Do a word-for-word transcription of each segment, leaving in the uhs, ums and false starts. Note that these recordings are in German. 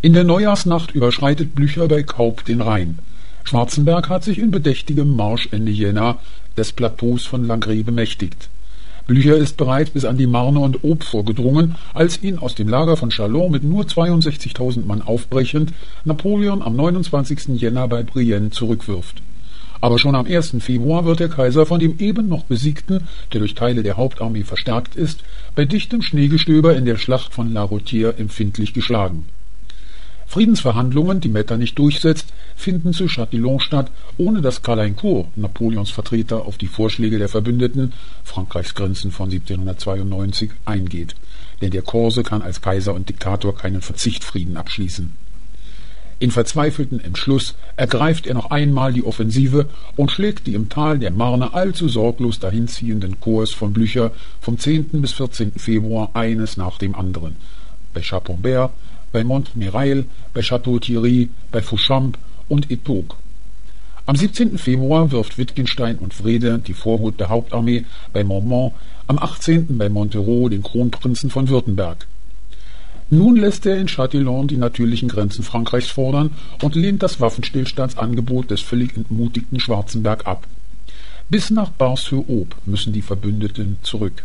In der Neujahrsnacht überschreitet Blücher bei Kaup den Rhein. Schwarzenberg hat sich in bedächtigem Marsch Ende Jänner des Plateaus von Langres bemächtigt. Blücher ist bereits bis an die Marne und Aube vorgedrungen, als ihn aus dem Lager von Châlons mit nur zweiundsechzigtausend Mann aufbrechend Napoleon am neunundzwanzigsten Jänner bei Brienne zurückwirft. Aber schon am ersten Februar wird der Kaiser von dem eben noch Besiegten, der durch Teile der Hauptarmee verstärkt ist, bei dichtem Schneegestöber in der Schlacht von La Rôtière empfindlich geschlagen. Friedensverhandlungen, die Metternich durchsetzt, finden zu Châtillon statt, ohne dass Caulaincourt, Napoleons Vertreter, auf die Vorschläge der Verbündeten, Frankreichs Grenzen von siebzehnhundertzweiundneunzig, eingeht. Denn der Korse kann als Kaiser und Diktator keinen Verzichtfrieden abschließen. In verzweifeltem Entschluss ergreift er noch einmal die Offensive und schlägt die im Tal der Marne allzu sorglos dahinziehenden Korps von Blücher vom zehnten bis vierzehnten Februar eines nach dem anderen. Bei Chapombert, bei Montmirail, bei Château-Thierry, bei Fouchamps und Etoques. Am siebzehnten Februar wirft Wittgenstein und Wrede die Vorhut der Hauptarmee bei Mormont, am achtzehnten bei Montereau den Kronprinzen von Württemberg. Nun lässt er in Châtillon die natürlichen Grenzen Frankreichs fordern und lehnt das Waffenstillstandsangebot des völlig entmutigten Schwarzenberg ab. Bis nach Bar-sur-Aube müssen die Verbündeten zurück.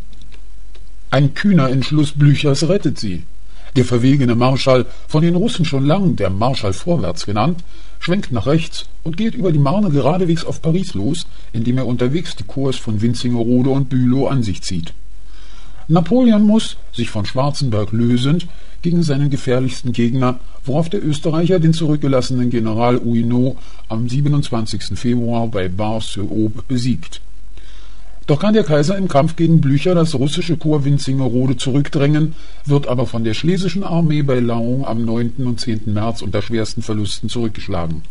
Ein kühner Entschluss Blüchers rettet sie. Der verwegene Marschall, von den Russen schon lang der Marschall vorwärts genannt, schwenkt nach rechts und geht über die Marne geradewegs auf Paris los, indem er unterwegs die Korps von Wintzingerode und Bülow an sich zieht. Napoleon muss, sich von Schwarzenberg lösend, gegen seinen gefährlichsten Gegner, worauf der Österreicher den zurückgelassenen General Huguenot am siebenundzwanzigsten Februar bei Bar-sur-Aube besiegt. Doch kann der Kaiser im Kampf gegen Blücher das russische Korps Wintzingerode zurückdrängen, wird aber von der schlesischen Armee bei Laon am neunten und zehnten März unter schwersten Verlusten zurückgeschlagen.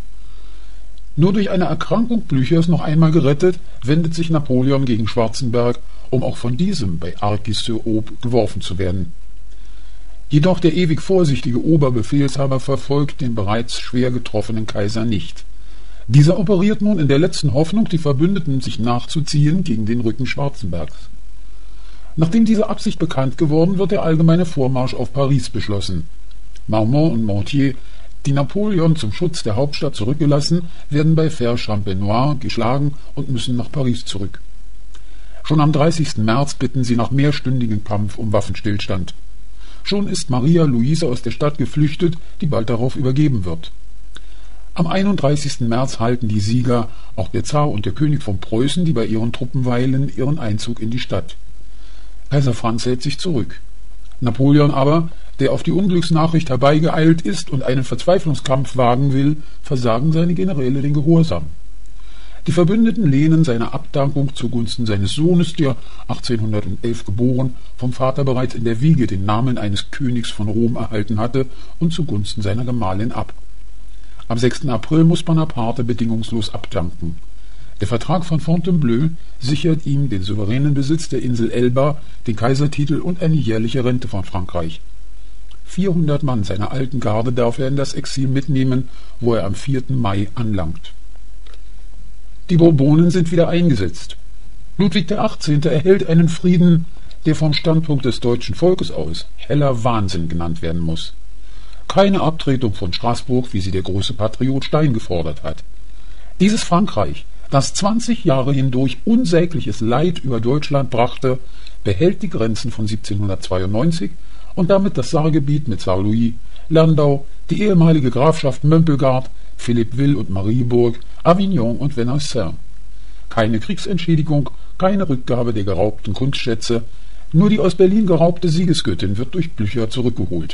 Nur durch eine Erkrankung Blüchers noch einmal gerettet, wendet sich Napoleon gegen Schwarzenberg, um auch von diesem bei Arcis-sur-Aube geworfen zu werden. Jedoch der ewig vorsichtige Oberbefehlshaber verfolgt den bereits schwer getroffenen Kaiser nicht. Dieser operiert nun in der letzten Hoffnung, die Verbündeten sich nachzuziehen gegen den Rücken Schwarzenbergs. Nachdem diese Absicht bekannt geworden, wird der allgemeine Vormarsch auf Paris beschlossen. Marmont und Mortier, die Napoleon zum Schutz der Hauptstadt zurückgelassen, werden bei Fère-Champenois geschlagen und müssen nach Paris zurück. Schon am dreißigsten März bitten sie nach mehrstündigem Kampf um Waffenstillstand. Schon ist Maria Luise aus der Stadt geflüchtet, die bald darauf übergeben wird. Am einunddreißigsten März halten die Sieger, auch der Zar und der König von Preußen, die bei ihren Truppen weilen, ihren Einzug in die Stadt. Kaiser Franz hält sich zurück. Napoleon aber, der auf die Unglücksnachricht herbeigeeilt ist und einen Verzweiflungskampf wagen will, versagen seine Generäle den Gehorsam. Die Verbündeten lehnen seine Abdankung zugunsten seines Sohnes, der achtzehnhundertelf geboren, vom Vater bereits in der Wiege den Namen eines Königs von Rom erhalten hatte, und zugunsten seiner Gemahlin ab. Am sechsten April muss Bonaparte bedingungslos abdanken. Der Vertrag von Fontainebleau sichert ihm den souveränen Besitz der Insel Elba, den Kaisertitel und eine jährliche Rente von Frankreich. vierhundert Mann seiner alten Garde darf er in das Exil mitnehmen, wo er am vierten Mai anlangt. Die Bourbonen sind wieder eingesetzt. Ludwig der Achtzehnte erhält einen Frieden, der vom Standpunkt des deutschen Volkes aus heller Wahnsinn genannt werden muss. Keine Abtretung von Straßburg, wie sie der große Patriot Stein gefordert hat. Dieses Frankreich, das zwanzig Jahre hindurch unsägliches Leid über Deutschland brachte, behält die Grenzen von siebzehnhundertzweiundneunzig und damit das Saargebiet mit Saarlouis, Landau, die ehemalige Grafschaft Mömpelgard, Philippeville und Marienburg, Avignon und Venaissin. Keine Kriegsentschädigung, keine Rückgabe der geraubten Kunstschätze, nur die aus Berlin geraubte Siegesgöttin wird durch Blücher zurückgeholt.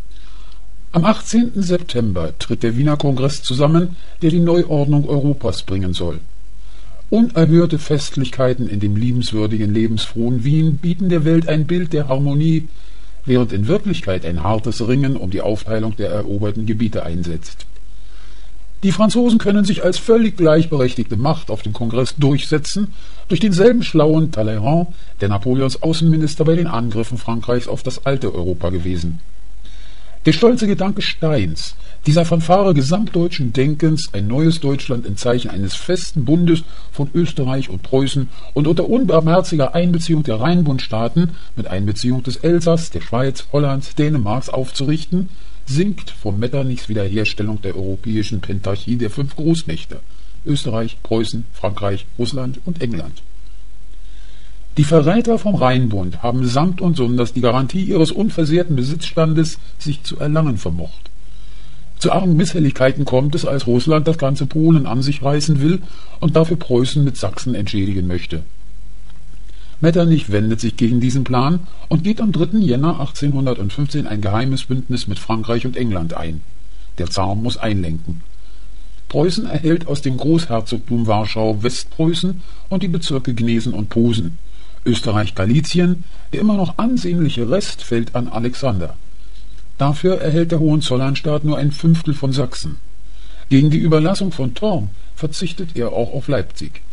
Am achtzehnten September tritt der Wiener Kongress zusammen, der die Neuordnung Europas bringen soll. Unerhörte Festlichkeiten in dem liebenswürdigen, lebensfrohen Wien bieten der Welt ein Bild der Harmonie, während in Wirklichkeit ein hartes Ringen um die Aufteilung der eroberten Gebiete einsetzt. Die Franzosen können sich als völlig gleichberechtigte Macht auf dem Kongress durchsetzen, durch denselben schlauen Talleyrand, der Napoleons Außenminister bei den Angriffen Frankreichs auf das alte Europa gewesen. Der stolze Gedanke Steins, dieser Fanfare gesamtdeutschen Denkens, ein neues Deutschland im Zeichen eines festen Bundes von Österreich und Preußen und unter unbarmherziger Einbeziehung der Rheinbundstaaten mit Einbeziehung des Elsass, der Schweiz, Hollands, Dänemarks aufzurichten, sinkt vor Metternichs Wiederherstellung der europäischen Pentarchie der fünf Großmächte Österreich, Preußen, Frankreich, Russland und England. Die Verräter vom Rheinbund haben samt und sonders die Garantie ihres unversehrten Besitzstandes sich zu erlangen vermocht. Zu argen Misshelligkeiten kommt es, als Russland das ganze Polen an sich reißen will und dafür Preußen mit Sachsen entschädigen möchte. Metternich wendet sich gegen diesen Plan und geht am dritten Jänner achtzehnhundertfünfzehn ein geheimes Bündnis mit Frankreich und England ein. Der Zar muss einlenken. Preußen erhält aus dem Großherzogtum Warschau Westpreußen und die Bezirke Gnesen und Posen. Österreich-Galizien, der immer noch ansehnliche Rest, fällt an Alexander. Dafür erhält der Hohenzollernstaat nur ein Fünftel von Sachsen. Gegen die Überlassung von Thorn verzichtet er auch auf Leipzig.